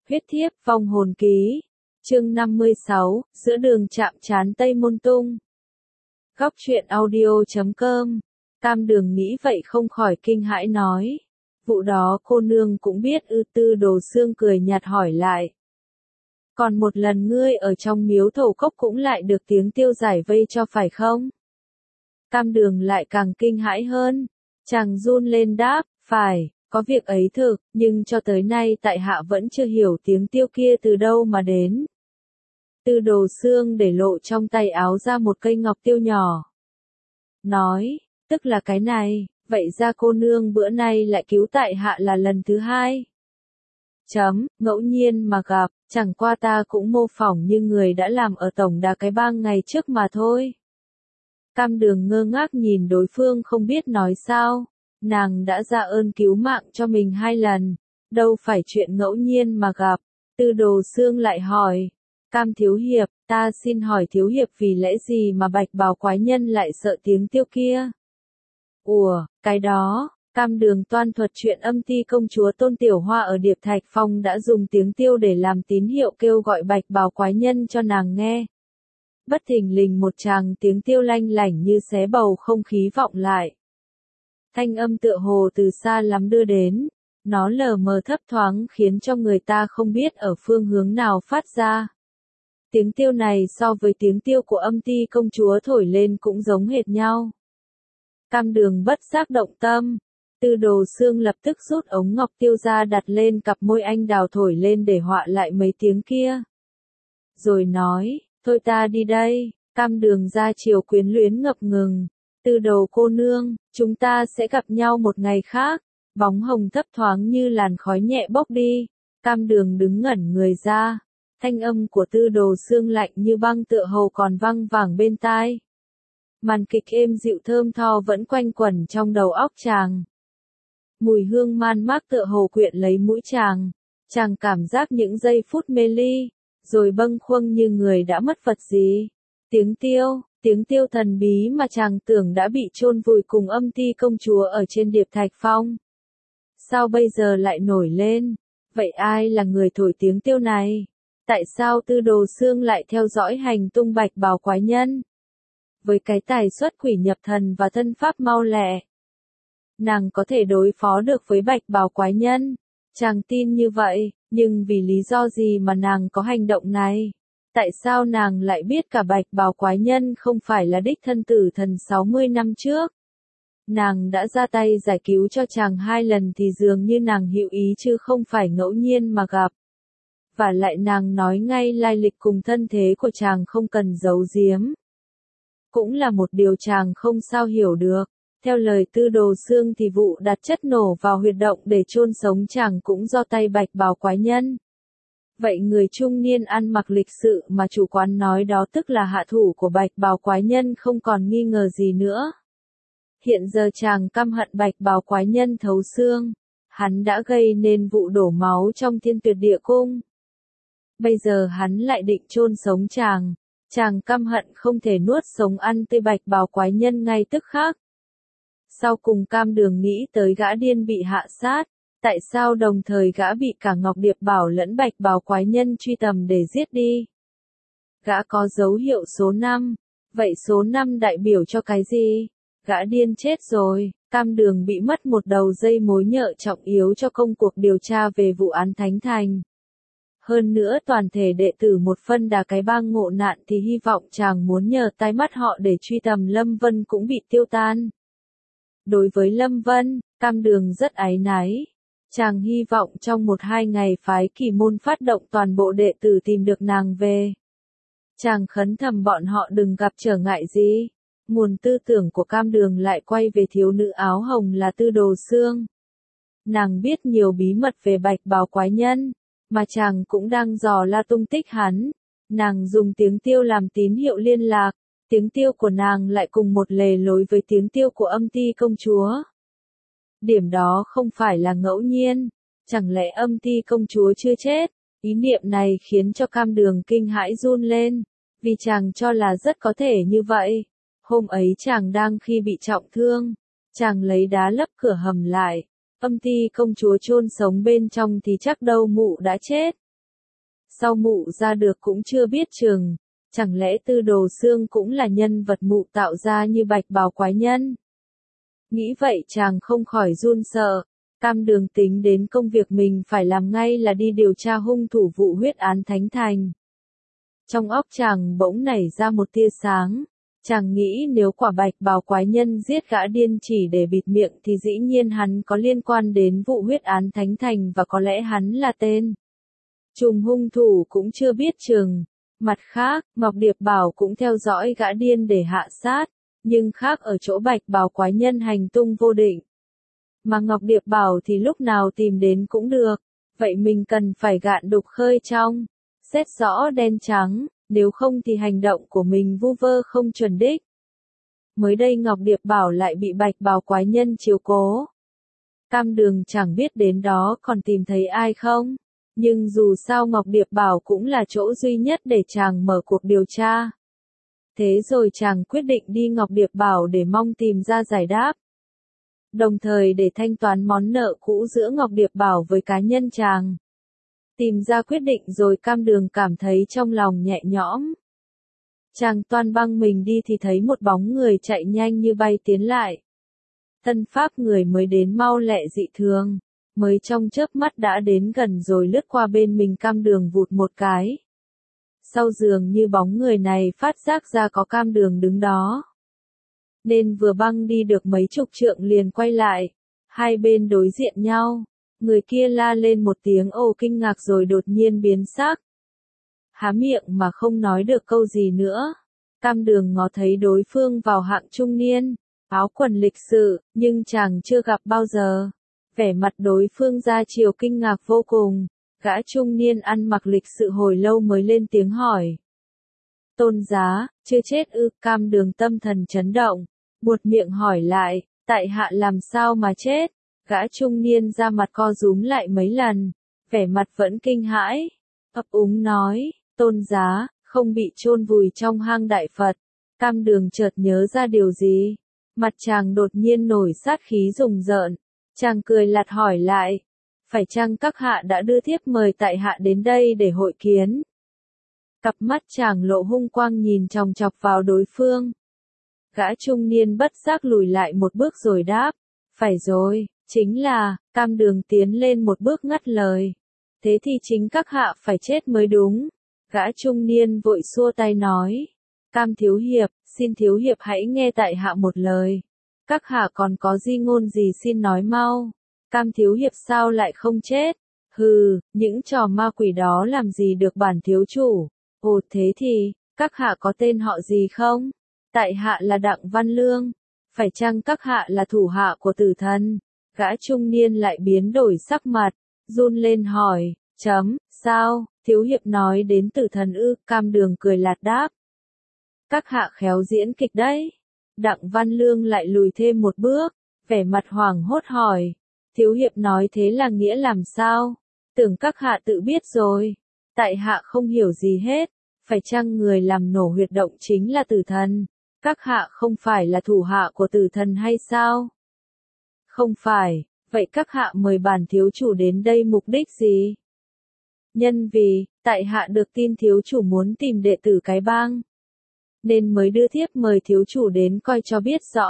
Huyết thiếp vong hồn ký. Chương 56, giữa đường chạm trán Tây Môn Tung. Góc truyện audio.com. Cam Đường nghĩ vậy không khỏi kinh hãi nói. Vụ đó cô nương cũng biết ư? Tư Đồ Xương cười nhạt hỏi lại. Còn một lần ngươi ở trong miếu Thổ Cốc cũng lại được tiếng tiêu giải vây cho phải không? Cam Đường lại càng kinh hãi hơn. Chàng run lên đáp, phải, có việc ấy thực, nhưng cho tới nay tại hạ vẫn chưa hiểu tiếng tiêu kia từ đâu mà đến. Tư Đồ Xương để lộ trong tay áo ra một cây ngọc tiêu nhỏ. Nói, tức là cái này, vậy ra cô nương bữa nay lại cứu tại hạ là lần thứ hai. Ngẫu nhiên mà gặp, chẳng qua ta cũng mô phỏng như người đã làm ở tổng đà cái bang ngày trước mà thôi. Cam Đường ngơ ngác nhìn đối phương không biết nói sao, nàng đã ra ơn cứu mạng cho mình 2 lần, đâu phải chuyện ngẫu nhiên mà gặp. Tư Đồ Xương lại hỏi, Cam thiếu hiệp, ta xin hỏi thiếu hiệp vì lẽ gì mà Bạch Bào quái nhân lại sợ tiếng tiêu kia? Cái đó, Cam Đường toan thuật chuyện Âm Ti công chúa Tôn Tiểu Hoa ở Điệp Thạch Phong đã dùng tiếng tiêu để làm tín hiệu kêu gọi Bạch Bào quái nhân cho nàng nghe. Bất thình lình một tràng tiếng tiêu lanh lảnh như xé bầu không khí vọng lại. Thanh âm tựa hồ từ xa lắm đưa đến, nó lờ mờ thấp thoáng khiến cho người ta không biết ở phương hướng nào phát ra. Tiếng tiêu này so với tiếng tiêu của Âm Ti công chúa thổi lên cũng giống hệt nhau. Cam Đường bất giác động tâm. Tư Đồ Xương lập tức rút ống ngọc tiêu ra đặt lên cặp môi anh đào thổi lên để họa lại mấy tiếng kia. Rồi nói, thôi ta đi đây. Cam Đường ra chiều quyến luyến ngập ngừng. Tư Đồ cô nương, chúng ta sẽ gặp nhau một ngày khác. Bóng hồng thấp thoáng như làn khói nhẹ bốc đi. Cam Đường đứng ngẩn người ra. Thanh âm của Tư Đồ Xương lạnh như băng tựa hồ còn văng vẳng bên tai. Màn kịch êm dịu thơm tho vẫn quanh quẩn trong đầu óc chàng. Mùi hương man mác tựa hồ quyện lấy mũi chàng. Chàng cảm giác những giây phút mê ly, rồi bâng khuâng như người đã mất vật gì. Tiếng tiêu thần bí mà chàng tưởng đã bị chôn vùi cùng Âm Ti công chúa ở trên Điệp Thạch Phong. Sao bây giờ lại nổi lên? Vậy ai là người thổi tiếng tiêu này? Tại sao Tư Đồ Xương lại theo dõi hành tung Bạch Bào quái nhân? Với cái tài xuất quỷ nhập thần và thân pháp mau lẹ, nàng có thể đối phó được với Bạch Bào quái nhân. Chàng tin như vậy, nhưng vì lý do gì mà nàng có hành động này? Tại sao nàng lại biết cả Bạch Bào quái nhân không phải là đích thân Tử Thần 60 năm trước? Nàng đã ra tay giải cứu cho chàng 2 lần thì dường như nàng hữu ý chứ không phải ngẫu nhiên mà gặp. Và lại nàng nói ngay lai lịch cùng thân thế của chàng không cần giấu giếm. Cũng là một điều chàng không sao hiểu được. Theo lời Tư Đồ Xương thì vụ đặt chất nổ vào huyệt động để chôn sống chàng cũng do tay Bạch Bào quái nhân. Vậy người trung niên ăn mặc lịch sự mà chủ quán nói đó tức là hạ thủ của Bạch Bào quái nhân không còn nghi ngờ gì nữa. Hiện giờ chàng căm hận Bạch Bào quái nhân thấu xương. Hắn đã gây nên vụ đổ máu trong Thiên Tuyệt Địa Cung. Bây giờ hắn lại định chôn sống chàng. Chàng căm hận không thể nuốt sống ăn tươi Bạch Bào quái nhân ngay tức khắc. Sau cùng Cam Đường nghĩ tới gã điên bị hạ sát. Tại sao đồng thời gã bị cả Ngọc Điệp Bảo lẫn Bạch Bào quái nhân truy tầm để giết đi? Gã có dấu hiệu số 5. Vậy số 5 đại biểu cho cái gì? Gã điên chết rồi. Cam Đường bị mất một đầu dây mối nhợ trọng yếu cho công cuộc điều tra về vụ án Thánh Thành. Hơn nữa toàn thể đệ tử một phân đà cái bang ngộ nạn thì hy vọng chàng muốn nhờ tai mắt họ để truy tầm Lâm Vân cũng bị tiêu tan. Đối với Lâm Vân, Cam Đường rất áy náy. Chàng hy vọng trong 1-2 ngày phái Kỳ Môn phát động toàn bộ đệ tử tìm được nàng về. Chàng khấn thầm bọn họ đừng gặp trở ngại gì. Nguồn tư tưởng của Cam Đường lại quay về thiếu nữ áo hồng là Tư Đồ Xương. Nàng biết nhiều bí mật về Bạch Bào quái nhân, mà chàng cũng đang dò la tung tích hắn. Nàng dùng tiếng tiêu làm tín hiệu liên lạc, tiếng tiêu của nàng lại cùng một lề lối với tiếng tiêu của Âm Ti công chúa. Điểm đó không phải là ngẫu nhiên, chẳng lẽ Âm Ti công chúa chưa chết? Ý niệm này khiến cho Cam Đường kinh hãi run lên, vì chàng cho là rất có thể như vậy. Hôm ấy chàng đang khi bị trọng thương, chàng lấy đá lấp cửa hầm lại. Âm Ti công chúa chôn sống bên trong thì chắc đâu mụ đã chết. sau mụ ra được cũng chưa biết chừng, chẳng lẽ Tư Đồ Xương cũng là nhân vật mụ tạo ra như bạch bào quái nhân? Nghĩ vậy chàng không khỏi run sợ, Cam Đường tính đến công việc mình phải làm ngay là đi điều tra hung thủ vụ huyết án Thánh Thành. Trong óc chàng bỗng nảy ra một tia sáng, chàng nghĩ nếu quả bạch bào quái nhân giết gã điên chỉ để bịt miệng thì dĩ nhiên hắn có liên quan đến vụ huyết án Thánh Thành và có lẽ hắn là tên trùm hung thủ cũng chưa biết chừng. Mặt khác, Ngọc Điệp Bảo cũng theo dõi gã điên để hạ sát, nhưng khác ở chỗ bạch bào quái nhân hành tung vô định. Mà Ngọc Điệp Bảo thì lúc nào tìm đến cũng được, vậy mình cần phải gạn đục khơi trong, xét rõ đen trắng, nếu không thì hành động của mình vu vơ không chuẩn đích. Mới đây Ngọc Điệp Bảo lại bị bạch bào quái nhân chiếu cố. Cam Đường chẳng biết đến đó còn tìm thấy ai không, nhưng dù sao Ngọc Điệp Bảo cũng là chỗ duy nhất để chàng mở cuộc điều tra. Thế rồi chàng quyết định đi Ngọc Điệp Bảo để mong tìm ra giải đáp. Đồng thời để thanh toán món nợ cũ giữa Ngọc Điệp Bảo với cá nhân chàng. Tìm ra quyết định rồi Cam Đường cảm thấy trong lòng nhẹ nhõm. Chàng toan băng mình đi thì thấy một bóng người chạy nhanh như bay tiến lại. Thân pháp người mới đến mau lẹ dị thường, mới trong chớp mắt đã đến gần rồi lướt qua bên mình Cam Đường vụt một cái. Sau dường như bóng người này phát giác ra có Cam Đường đứng đó, nên vừa băng đi được mấy chục trượng liền quay lại, hai bên đối diện nhau, người kia la lên một tiếng ồ kinh ngạc rồi đột nhiên biến sắc. Há miệng mà không nói được câu gì nữa. Cam Đường ngó thấy đối phương vào hạng trung niên, áo quần lịch sự, nhưng chàng chưa gặp bao giờ. Vẻ mặt đối phương ra chiều kinh ngạc vô cùng, gã trung niên ăn mặc lịch sự hồi lâu mới lên tiếng hỏi. Tôn giá, chưa chết ư? Cam Đường tâm thần chấn động, buột miệng hỏi lại, tại hạ làm sao mà chết? Gã trung niên ra mặt co rúm lại mấy lần, vẻ mặt vẫn kinh hãi, ấp úng nói, tôn giá, không bị chôn vùi trong hang đại Phật. Cam Đường chợt nhớ ra điều gì, mặt chàng đột nhiên nổi sát khí rùng rợn, chàng cười lạt hỏi lại, phải chăng các hạ đã đưa thiếp mời tại hạ đến đây để hội kiến? Cặp mắt chàng lộ hung quang nhìn chòng chọc vào đối phương. Gã trung niên bất giác lùi lại một bước rồi đáp, phải rồi, chính là. Cam Đường tiến lên một bước ngắt lời, thế thì chính các hạ phải chết mới đúng. Gã trung niên vội xua tay nói, Cam thiếu hiệp, xin thiếu hiệp hãy nghe tại hạ một lời. Các hạ còn có di ngôn gì xin nói mau. Cam thiếu hiệp sao lại không chết? Hừ, những trò ma quỷ đó làm gì được bản thiếu chủ. Ồ thế thì, các hạ có tên họ gì không? Tại hạ là Đặng Văn Lương. Phải chăng các hạ là thủ hạ của tử thần? Gã trung niên lại biến đổi sắc mặt, run lên hỏi, sao, thiếu hiệp nói đến tử thần ư? Cam Đường cười lạt đáp. Các hạ khéo diễn kịch đấy. Đặng Văn Lương lại lùi thêm một bước, vẻ mặt hoảng hốt hỏi, thiếu hiệp nói thế là nghĩa làm sao? Tưởng các hạ tự biết rồi. Tại hạ không hiểu gì hết, phải chăng người làm nổ huyệt động chính là tử thần? Các hạ không phải là thủ hạ của tử thần hay sao? Không phải, vậy các hạ mời bản thiếu chủ đến đây mục đích gì? Nhân vì, tại hạ được tin thiếu chủ muốn tìm đệ tử cái bang, nên mới đưa thiếp mời thiếu chủ đến coi cho biết rõ.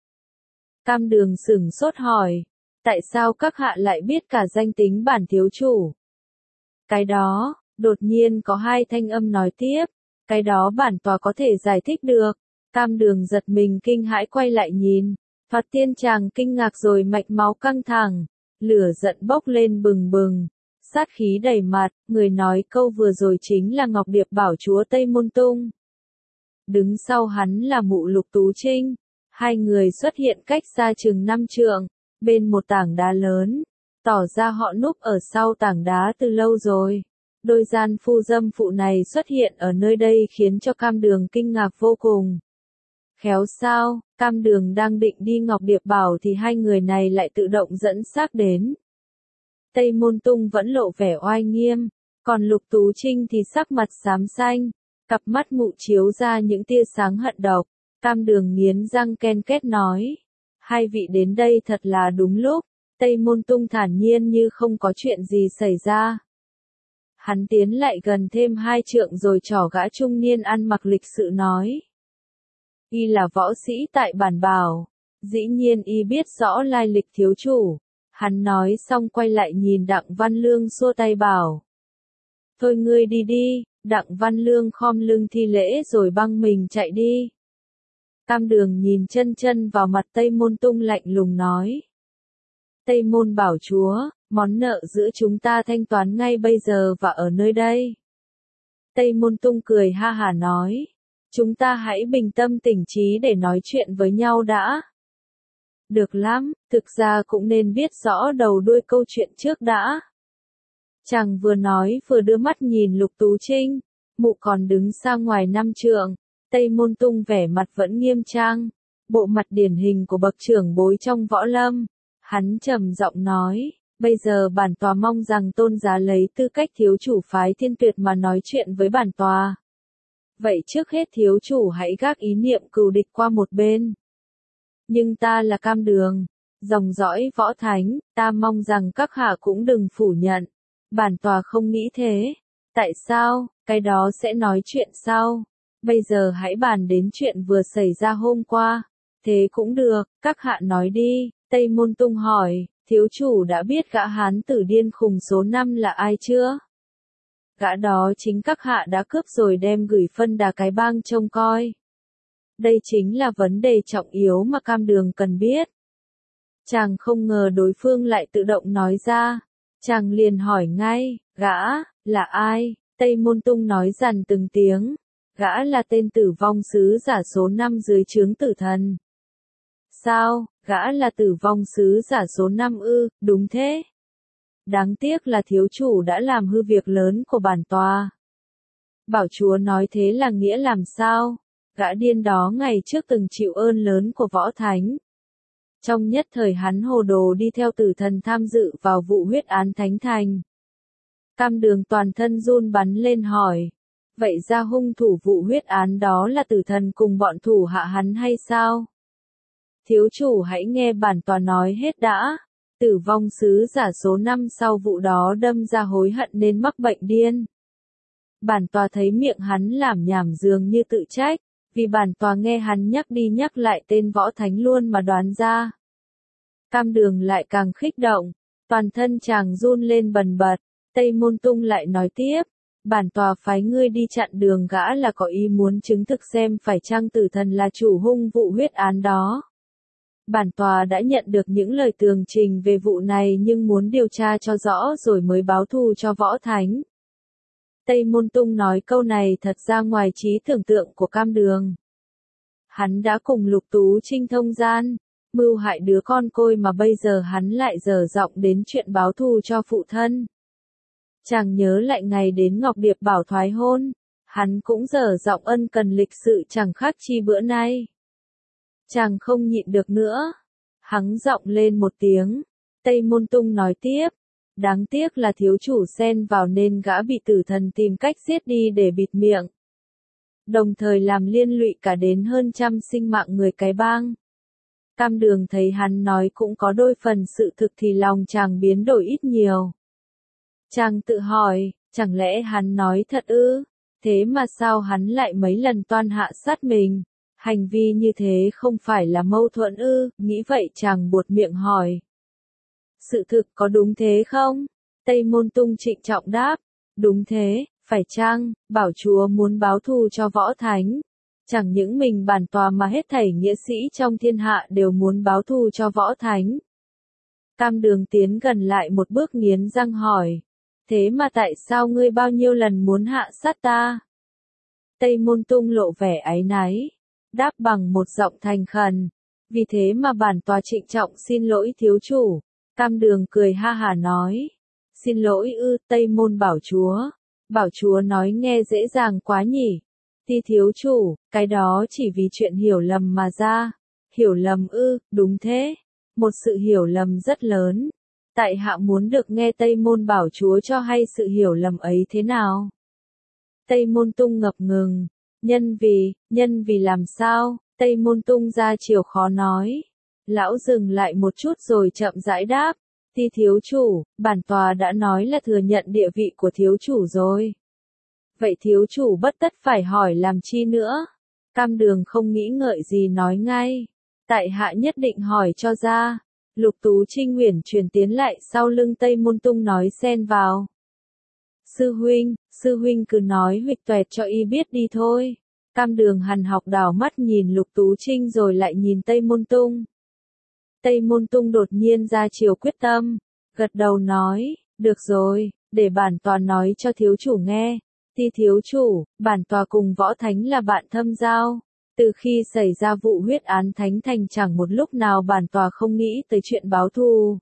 Cam Đường sửng sốt hỏi, tại sao các hạ lại biết cả danh tính bản thiếu chủ? Cái đó, đột nhiên có hai thanh âm nói tiếp, cái đó bản tòa có thể giải thích được. Cam Đường giật mình kinh hãi quay lại nhìn, thoạt tiên chàng kinh ngạc rồi mạch máu căng thẳng, lửa giận bốc lên bừng bừng, sát khí đầy mặt, người nói câu vừa rồi chính là Ngọc Điệp Bảo chúa Tây Môn Tung. Đứng sau hắn là mụ Lục Tú Trinh, hai người xuất hiện cách xa chừng 5 trượng, bên một tảng đá lớn, tỏ ra họ núp ở sau tảng đá từ lâu rồi. Đôi gian phu dâm phụ này xuất hiện ở nơi đây khiến cho Cam Đường kinh ngạc vô cùng. Khéo sao, Cam Đường đang định đi Ngọc Điệp Bảo thì hai người này lại tự động dẫn xác đến. Tây Môn Tung vẫn lộ vẻ oai nghiêm, còn Lục Tú Trinh thì sắc mặt xám xanh, cặp mắt mụ chiếu ra những tia sáng hận độc. Cam Đường nghiến răng ken két nói, hai vị đến đây thật là đúng lúc. Tây Môn Tung thản nhiên như không có chuyện gì xảy ra. Hắn tiến lại gần thêm 2 trượng rồi trỏ gã trung niên ăn mặc lịch sự nói. Y là võ sĩ tại bản Bảo. Dĩ nhiên y biết rõ lai lịch thiếu chủ. Hắn nói xong quay lại nhìn Đặng Văn Lương xua tay bảo. Thôi ngươi đi đi. Đặng Văn Lương khom lưng thi lễ rồi băng mình chạy đi. Cam Đường nhìn chân chân vào mặt Tây Môn Tung lạnh lùng nói. Tây Môn bảo chúa, món nợ giữa chúng ta thanh toán ngay bây giờ và ở nơi đây. Tây Môn Tung cười ha hả nói. Chúng ta hãy bình tâm tỉnh trí để nói chuyện với nhau đã. Được lắm, thực ra cũng nên biết rõ đầu đuôi câu chuyện trước đã. Chàng vừa nói vừa đưa mắt nhìn Lục Tú Trinh, mụ còn đứng xa ngoài 5 trượng, Tây Môn Tung vẻ mặt vẫn nghiêm trang, bộ mặt điển hình của bậc trưởng bối trong võ lâm. Hắn trầm giọng nói, bây giờ bản tòa mong rằng Tôn giá lấy tư cách thiếu chủ phái Thiên Tuyệt mà nói chuyện với bản tòa. Vậy trước hết thiếu chủ hãy gác ý niệm cừu địch qua một bên. Nhưng ta là Cam Đường, dòng dõi võ thánh, ta mong rằng các hạ cũng đừng phủ nhận. Bản tòa không nghĩ thế. Tại sao? Cái đó sẽ nói chuyện sau. Bây giờ hãy bàn đến chuyện vừa xảy ra hôm qua. Thế cũng được, các hạ nói đi. Tây Môn Tung hỏi, thiếu chủ đã biết gã hán tử điên khùng số 5 là ai chưa? Gã đó chính các hạ đã cướp rồi đem gửi phân đà cái bang trông coi. Đây chính là vấn đề trọng yếu mà Cam Đường cần biết. Chàng không ngờ đối phương lại tự động nói ra. Chàng liền hỏi ngay, gã, là ai? Tây Môn Tung nói dằn từng tiếng. Gã là tên tử vong sứ giả số 5 dưới trướng tử thần. Sao, gã là tử vong sứ giả số 5 ư, đúng thế. Đáng tiếc là thiếu chủ đã làm hư việc lớn của bản tòa. Bảo chúa nói thế là nghĩa làm sao? Gã điên đó ngày trước từng chịu ơn lớn của võ thánh. Trong nhất thời hắn hồ đồ đi theo tử thần tham dự vào vụ huyết án thánh thành. Cam Đường toàn thân run bắn lên hỏi. Vậy ra hung thủ vụ huyết án đó là tử thần cùng bọn thủ hạ hắn hay sao? Thiếu chủ hãy nghe bản tòa nói hết đã. Tử vong sứ giả số 5 sau vụ đó đâm ra hối hận nên mắc bệnh điên. Bản tòa thấy miệng hắn lảm nhảm dường như tự trách, vì bản tòa nghe hắn nhắc đi nhắc lại tên võ thánh luôn mà đoán ra. Cam Đường lại càng khích động, toàn thân chàng run lên bần bật. Tây Môn Tung lại nói tiếp, bản tòa phái ngươi đi chặn đường gã là có ý muốn chứng thực xem phải chăng tử thần là chủ hung vụ huyết án đó. Bản tòa đã nhận được những lời tường trình về vụ này nhưng muốn điều tra cho rõ rồi mới báo thù cho võ thánh. Tây Môn Tung nói câu này thật ra ngoài trí tưởng tượng của Cam Đường. Hắn đã cùng Lục Tú Trinh thông gian, mưu hại đứa con côi mà bây giờ hắn lại dở giọng đến chuyện báo thù cho phụ thân. Chàng nhớ lại ngày đến Ngọc Điệp bảo thoái hôn, hắn cũng dở giọng ân cần lịch sự chẳng khác chi bữa nay. Chàng không nhịn được nữa, hắng giọng lên một tiếng. Tây Môn Tung nói tiếp, đáng tiếc là thiếu chủ xen vào nên gã bị tử thần tìm cách giết đi để bịt miệng. Đồng thời làm liên lụy cả đến hơn trăm sinh mạng người cái bang. Cam Đường thấy hắn nói cũng có đôi phần sự thực thì lòng chàng biến đổi ít nhiều. Chàng tự hỏi, chẳng lẽ hắn nói thật ư? Thế mà sao hắn lại mấy lần toan hạ sát mình? Hành vi như thế không phải là mâu thuẫn ư? Nghĩ vậy chàng buột miệng hỏi. Sự thực có đúng thế không? Tây Môn Tung trịnh trọng đáp. Đúng thế, phải chăng, bảo chúa muốn báo thù cho võ thánh? Chẳng những mình bản tòa mà hết thảy nghĩa sĩ trong thiên hạ đều muốn báo thù cho võ thánh. Cam Đường tiến gần lại một bước nghiến răng hỏi. Thế mà tại sao ngươi bao nhiêu lần muốn hạ sát ta? Tây Môn Tung lộ vẻ áy náy, đáp bằng một giọng thành khẩn. Vì thế mà bản tòa trịnh trọng xin lỗi thiếu chủ. Cam Đường cười ha hả nói. Xin lỗi ư, Tây Môn bảo chúa. Bảo chúa nói nghe dễ dàng quá nhỉ. Ti thiếu chủ, cái đó chỉ vì chuyện hiểu lầm mà ra. Hiểu lầm ư, đúng thế. Một sự hiểu lầm rất lớn. Tại hạ muốn được nghe Tây Môn bảo chúa cho hay sự hiểu lầm ấy thế nào. Tây Môn Tung ngập ngừng. Nhân vì làm sao? Tây Môn Tung ra chiều khó nói. Lão dừng lại một chút rồi chậm rãi đáp. Ti thiếu chủ, bản tòa đã nói là thừa nhận địa vị của thiếu chủ rồi. Vậy thiếu chủ bất tất phải hỏi làm chi nữa. Cam Đường không nghĩ ngợi gì nói ngay. Tại hạ nhất định hỏi cho ra. Lục Tú Trinh uyển chuyển tiến lại sau lưng Tây Môn Tung nói xen vào. Sư huynh cứ nói huỵch toẹt cho y biết đi thôi. Cam Đường hằn học đảo mắt nhìn Lục Tú Trinh rồi lại nhìn Tây Môn Tung. Tây Môn Tung đột nhiên ra chiều quyết tâm, gật đầu nói, được rồi, để bản tòa nói cho thiếu chủ nghe. Ti thiếu chủ, bản tòa cùng Võ Thánh là bạn thâm giao. Từ khi xảy ra vụ huyết án Thánh Thành chẳng một lúc nào bản tòa không nghĩ tới chuyện báo thù.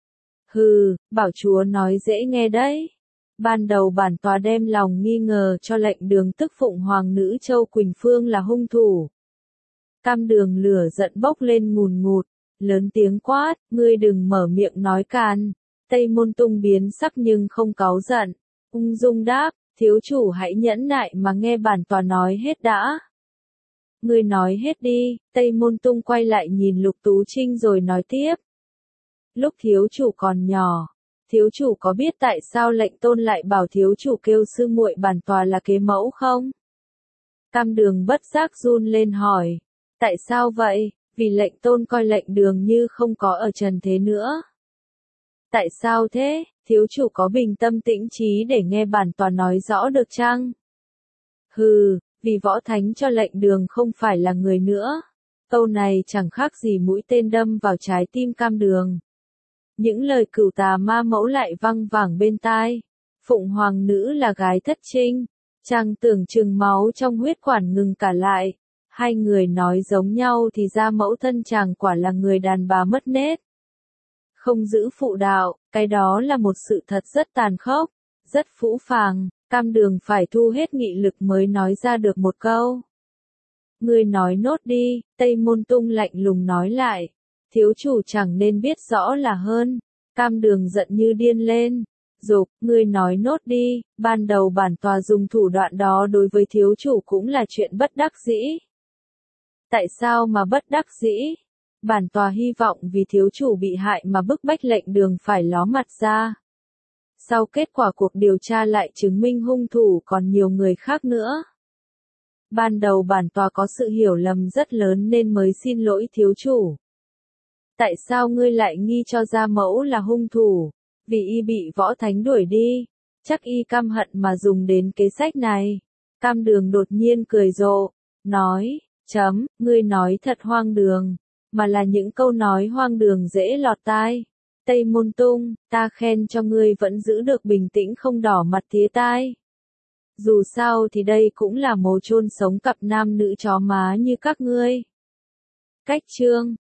Hừ, bảo chúa nói dễ nghe đấy. Ban đầu bản tòa đem lòng nghi ngờ cho lệnh Đường tức Phụng Hoàng nữ Châu Quỳnh Phương là hung thủ. Cam Đường lửa giận bốc lên ngùn ngụt, lớn tiếng quát, ngươi đừng mở miệng nói càn. Tây Môn Tung biến sắc nhưng không cáu giận, ung dung đáp, thiếu chủ hãy nhẫn nại mà nghe bản tòa nói hết đã. Ngươi nói hết đi. Tây Môn Tung quay lại nhìn Lục Tú Trinh rồi nói tiếp. Lúc thiếu chủ còn nhỏ, thiếu chủ có biết tại sao lệnh tôn lại bảo thiếu chủ kêu sư muội bản tòa là kế mẫu không? Cam Đường bất giác run lên hỏi. Tại sao vậy? Vì lệnh tôn coi lệnh Đường như không có ở trần thế nữa. Tại sao thế? Thiếu chủ có bình tâm tĩnh trí để nghe bản tòa nói rõ được chăng? Hừ, vì Võ Thánh cho lệnh Đường không phải là người nữa. Câu này chẳng khác gì mũi tên đâm vào trái tim Cam Đường. Những lời cửu tà ma mẫu lại văng vẳng bên tai. Phụng Hoàng nữ là gái thất trinh. Chàng tưởng chừng máu trong huyết quản ngừng cả lại. Hai người nói giống nhau thì ra mẫu thân chàng quả là người đàn bà mất nết. Không giữ phụ đạo, cái đó là một sự thật rất tàn khốc, rất phũ phàng. Cam Đường phải thu hết nghị lực mới nói ra được một câu. Ngươi nói nốt đi. Tây Môn Tung lạnh lùng nói lại. Thiếu chủ chẳng nên biết rõ là hơn. Cam Đường giận như điên lên. Dục, ngươi nói nốt đi. Ban đầu bản tòa dùng thủ đoạn đó đối với thiếu chủ cũng là chuyện bất đắc dĩ. Tại sao mà bất đắc dĩ? Bản tòa hy vọng vì thiếu chủ bị hại mà bức bách lệnh Đường phải ló mặt ra. Sau kết quả cuộc điều tra lại chứng minh hung thủ còn nhiều người khác nữa. Ban đầu bản tòa có sự hiểu lầm rất lớn nên mới xin lỗi thiếu chủ. Tại sao ngươi lại nghi cho gia mẫu là hung thủ? Vì y bị Võ Thánh đuổi đi. Chắc y căm hận mà dùng đến kế sách này. Cam Đường đột nhiên cười rộ, nói, ngươi nói thật hoang đường, mà là những câu nói hoang đường dễ lọt tai. Tây Môn Tung, ta khen cho ngươi vẫn giữ được bình tĩnh không đỏ mặt tía tai. Dù sao thì đây cũng là mồ chôn sống cặp nam nữ chó má như các ngươi. Cách chương